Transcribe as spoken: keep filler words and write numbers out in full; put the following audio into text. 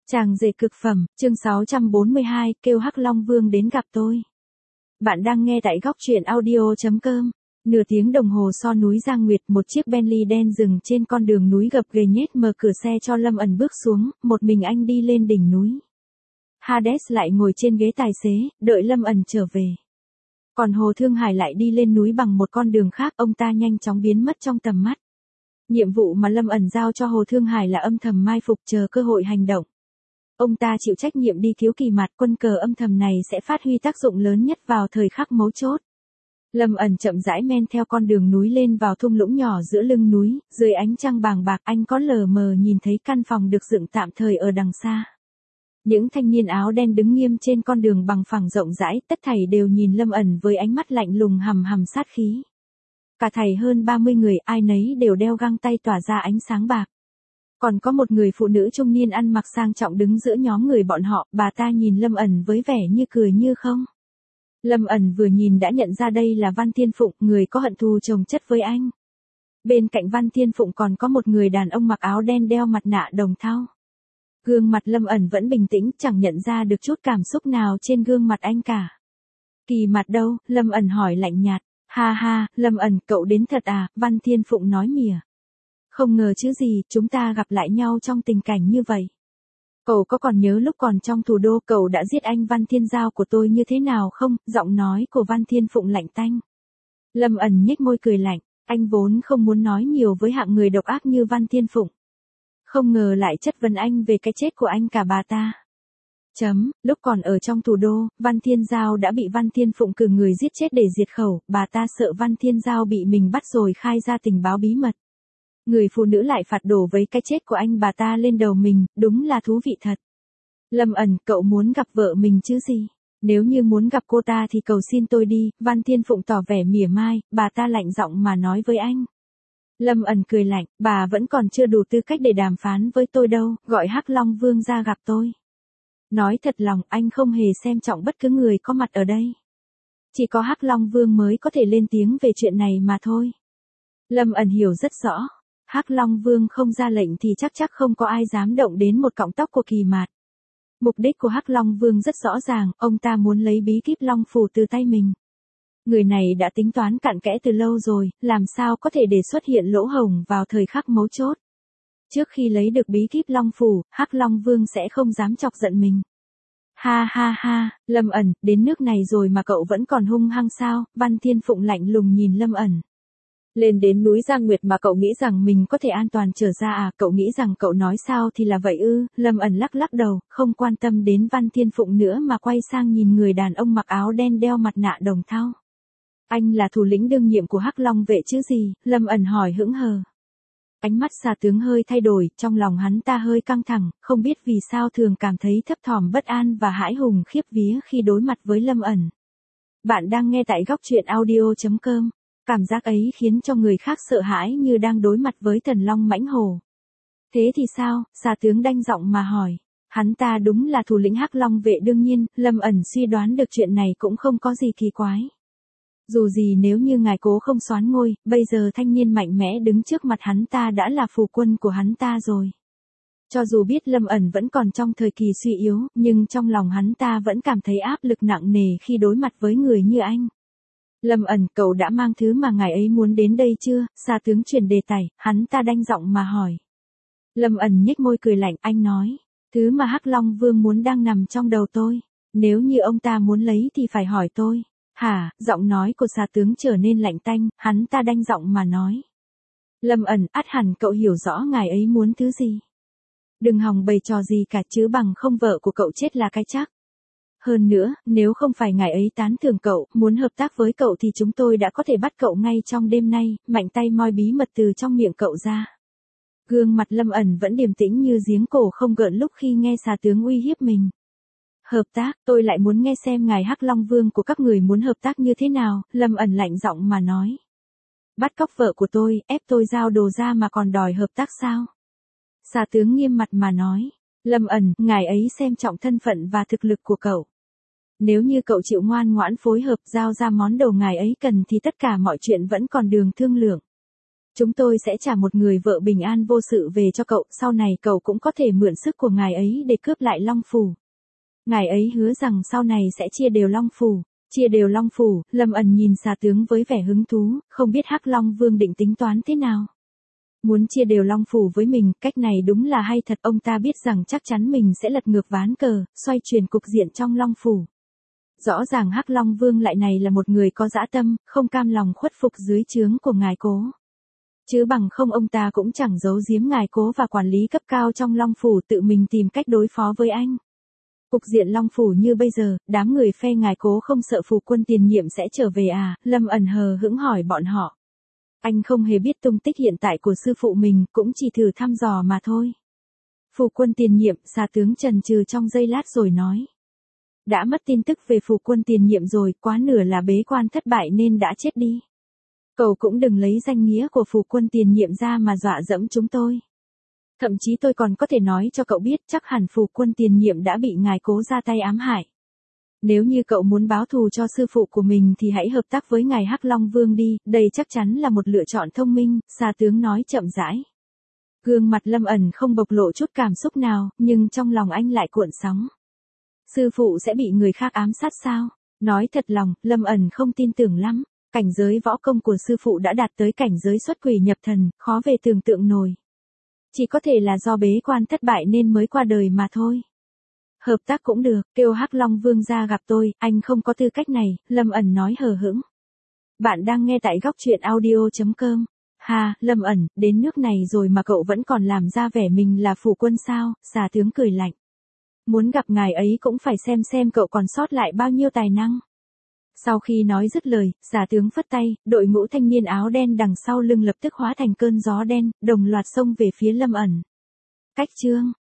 Chàng rể cực phẩm, chương sáu trăm bốn mươi hai, kêu Hắc Long Vương đến gặp tôi. Bạn đang nghe tại góc truyện audio chấm com. Nửa tiếng đồng hồ so núi Giang Nguyệt, một chiếc Bentley đen dừng trên con đường núi gập ghềnh nhét mở cửa xe cho Lâm ẩn bước xuống, một mình anh đi lên đỉnh núi. Hades lại ngồi trên ghế tài xế, đợi Lâm ẩn trở về. Còn Hồ Thương Hải lại đi lên núi bằng một con đường khác, ông ta nhanh chóng biến mất trong tầm mắt. Nhiệm vụ mà Lâm ẩn giao cho Hồ Thương Hải là âm thầm mai phục chờ cơ hội hành động. Ông ta chịu trách nhiệm đi cứu Kỳ Mạt, quân cờ âm thầm này sẽ phát huy tác dụng lớn nhất vào thời khắc mấu chốt. Lâm ẩn chậm rãi men theo con đường núi lên vào thung lũng nhỏ giữa lưng núi, dưới ánh trăng bàng bạc anh có lờ mờ nhìn thấy căn phòng được dựng tạm thời ở đằng xa. Những thanh niên áo đen đứng nghiêm trên con đường bằng phẳng rộng rãi, tất thảy đều nhìn Lâm ẩn với ánh mắt lạnh lùng hằm hằm sát khí. Cả thảy hơn ba mươi người, ai nấy đều đeo găng tay tỏa ra ánh sáng bạc. Còn có một người phụ nữ trung niên ăn mặc sang trọng đứng giữa nhóm người bọn họ, bà ta nhìn Lâm ẩn với vẻ như cười như không. Lâm ẩn vừa nhìn đã nhận ra đây là Văn Thiên Phụng, người có hận thù chồng chất với anh. Bên cạnh Văn Thiên Phụng còn có một người đàn ông mặc áo đen đeo mặt nạ đồng thau. Gương mặt Lâm ẩn vẫn bình tĩnh, chẳng nhận ra được chút cảm xúc nào trên gương mặt anh cả. Kỳ Mạt đâu? Lâm ẩn hỏi lạnh nhạt. Ha ha, Lâm ẩn, cậu đến thật à? Văn Thiên Phụng nói mỉa. Không ngờ chứ gì, chúng ta gặp lại nhau trong tình cảnh như vậy. Cậu có còn nhớ lúc còn trong thủ đô cậu đã giết anh Văn Thiên Giao của tôi như thế nào không? Giọng nói của Văn Thiên Phụng lạnh tanh. Lâm ẩn nhếch môi cười lạnh, anh vốn không muốn nói nhiều với hạng người độc ác như Văn Thiên Phụng. Không ngờ lại chất vấn anh về cái chết của anh cả bà ta. Chấm, lúc còn ở trong thủ đô, Văn Thiên Giao đã bị Văn Thiên Phụng cử người giết chết để diệt khẩu, bà ta sợ Văn Thiên Giao bị mình bắt rồi khai ra tình báo bí mật. Người phụ nữ lại phạt đổ với cái chết của anh bà ta lên đầu mình, đúng là thú vị thật. Lâm ẩn, cậu muốn gặp vợ mình chứ gì? Nếu như muốn gặp cô ta thì cầu xin tôi đi, Văn Thiên Phụng tỏ vẻ mỉa mai, bà ta lạnh giọng mà nói với anh. Lâm ẩn cười lạnh, bà vẫn còn chưa đủ tư cách để đàm phán với tôi đâu, gọi Hắc Long Vương ra gặp tôi. Nói thật lòng, anh không hề xem trọng bất cứ người có mặt ở đây. Chỉ có Hắc Long Vương mới có thể lên tiếng về chuyện này mà thôi. Lâm ẩn hiểu rất rõ. Hắc Long Vương không ra lệnh thì chắc chắc không có ai dám động đến một cọng tóc của Kỳ Mạt. Mục đích của Hắc Long Vương rất rõ ràng, ông ta muốn lấy bí kíp Long Phù từ tay mình. Người này đã tính toán cặn kẽ từ lâu rồi, làm sao có thể để xuất hiện lỗ hổng vào thời khắc mấu chốt. Trước khi lấy được bí kíp Long Phù, Hắc Long Vương sẽ không dám chọc giận mình. Ha ha ha, Lâm ẩn, đến nước này rồi mà cậu vẫn còn hung hăng sao? Văn Thiên Phụng lạnh lùng nhìn Lâm ẩn. Lên đến núi Giang Nguyệt mà cậu nghĩ rằng mình có thể an toàn trở ra à? Cậu nghĩ rằng cậu nói sao thì là vậy ư? Lâm ẩn lắc lắc đầu, không quan tâm đến Văn Thiên Phụng nữa mà quay sang nhìn người đàn ông mặc áo đen đeo mặt nạ đồng thau. Anh là thủ lĩnh đương nhiệm của Hắc Long vệ chứ gì? Lâm ẩn hỏi hững hờ. Ánh mắt xà tướng hơi thay đổi, trong lòng hắn ta hơi căng thẳng, không biết vì sao thường cảm thấy thấp thỏm bất an và hãi hùng khiếp vía khi đối mặt với Lâm ẩn. Bạn đang nghe tại góc truyện audio chấm com. Cảm giác ấy khiến cho người khác sợ hãi như đang đối mặt với thần long mãnh hổ. Thế thì sao? Xà tướng đanh giọng mà hỏi. Hắn ta đúng là thủ lĩnh Hắc Long vệ đương nhiên, Lâm ẩn suy đoán được chuyện này cũng không có gì kỳ quái. Dù gì nếu như ngài cố không soán ngôi, bây giờ thanh niên mạnh mẽ đứng trước mặt hắn ta đã là phù quân của hắn ta rồi. Cho dù biết Lâm ẩn vẫn còn trong thời kỳ suy yếu, nhưng trong lòng hắn ta vẫn cảm thấy áp lực nặng nề khi đối mặt với người như anh. Lâm ẩn, cậu đã mang thứ mà ngài ấy muốn đến đây chưa? Xà tướng chuyển đề tài, hắn ta đanh giọng mà hỏi. Lâm ẩn nhếch môi cười lạnh, anh nói. Thứ mà Hắc Long Vương muốn đang nằm trong đầu tôi. Nếu như ông ta muốn lấy thì phải hỏi tôi. Hả? Giọng nói của xà tướng trở nên lạnh tanh, hắn ta đanh giọng mà nói. Lâm ẩn, ắt hẳn cậu hiểu rõ ngài ấy muốn thứ gì. Đừng hòng bày trò gì cả chứ bằng không vợ của cậu chết là cái chắc. Hơn nữa, nếu không phải ngài ấy tán thưởng cậu, muốn hợp tác với cậu thì chúng tôi đã có thể bắt cậu ngay trong đêm nay, mạnh tay moi bí mật từ trong miệng cậu ra. Gương mặt Lâm ẩn vẫn điềm tĩnh như giếng cổ không gợn lúc khi nghe xà tướng uy hiếp mình. Hợp tác, tôi lại muốn nghe xem ngài Hắc Long Vương của các người muốn hợp tác như thế nào, Lâm ẩn lạnh giọng mà nói. Bắt cóc vợ của tôi, ép tôi giao đồ ra mà còn đòi hợp tác sao? Xà tướng nghiêm mặt mà nói. Lâm ẩn, ngài ấy xem trọng thân phận và thực lực của cậu. Nếu như cậu chịu ngoan ngoãn phối hợp giao ra món đồ ngài ấy cần thì tất cả mọi chuyện vẫn còn đường thương lượng. Chúng tôi sẽ trả một người vợ bình an vô sự về cho cậu, sau này cậu cũng có thể mượn sức của ngài ấy để cướp lại Long Phủ. Ngài ấy hứa rằng sau này sẽ chia đều Long Phủ. Chia đều Long Phủ, Lâm ẩn nhìn xà tướng với vẻ hứng thú, không biết Hắc Long Vương định tính toán thế nào. Muốn chia đều Long Phủ với mình, cách này đúng là hay thật, ông ta biết rằng chắc chắn mình sẽ lật ngược ván cờ, xoay chuyển cục diện trong Long Phủ. Rõ ràng Hắc Long Vương lại này là một người có dã tâm, không cam lòng khuất phục dưới trướng của ngài Cố. Chứ bằng không ông ta cũng chẳng giấu giếm ngài Cố và quản lý cấp cao trong Long Phủ tự mình tìm cách đối phó với anh. Cục diện Long Phủ như bây giờ, đám người phe ngài Cố không sợ Phủ Quân tiền nhiệm sẽ trở về à? Lâm ẩn hờ hững hỏi bọn họ. Anh không hề biết tung tích hiện tại của sư phụ mình, cũng chỉ thử thăm dò mà thôi. Phủ Quân tiền nhiệm, xà tướng chần chừ trong giây lát rồi nói. Đã mất tin tức về Phủ Quân tiền nhiệm rồi, quá nửa là bế quan thất bại nên đã chết đi. Cậu cũng đừng lấy danh nghĩa của Phủ Quân tiền nhiệm ra mà dọa dẫm chúng tôi. Thậm chí tôi còn có thể nói cho cậu biết chắc hẳn Phủ Quân tiền nhiệm đã bị ngài Cố ra tay ám hại. Nếu như cậu muốn báo thù cho sư phụ của mình thì hãy hợp tác với ngài Hắc Long Vương đi, đây chắc chắn là một lựa chọn thông minh, xà tướng nói chậm rãi. Gương mặt Lâm ẩn không bộc lộ chút cảm xúc nào, nhưng trong lòng anh lại cuộn sóng. Sư phụ sẽ bị người khác ám sát sao? Nói thật lòng, Lâm ẩn không tin tưởng lắm. Cảnh giới võ công của sư phụ đã đạt tới cảnh giới xuất quỷ nhập thần, khó về tưởng tượng nổi. Chỉ có thể là do bế quan thất bại nên mới qua đời mà thôi. Hợp tác cũng được, kêu Hắc Long Vương ra gặp tôi, anh không có tư cách này, Lâm ẩn nói hờ hững. Bạn đang nghe tại góc truyện audio chấm com. Ha, Lâm ẩn, đến nước này rồi mà cậu vẫn còn làm ra vẻ mình là Phủ Quân sao? Xà tướng cười lạnh. Muốn gặp ngài ấy cũng phải xem xem cậu còn sót lại bao nhiêu tài năng. Sau khi nói dứt lời, xà tướng phất tay, đội ngũ thanh niên áo đen đằng sau lưng lập tức hóa thành cơn gió đen, đồng loạt xông về phía Lâm ẩn. Cách chương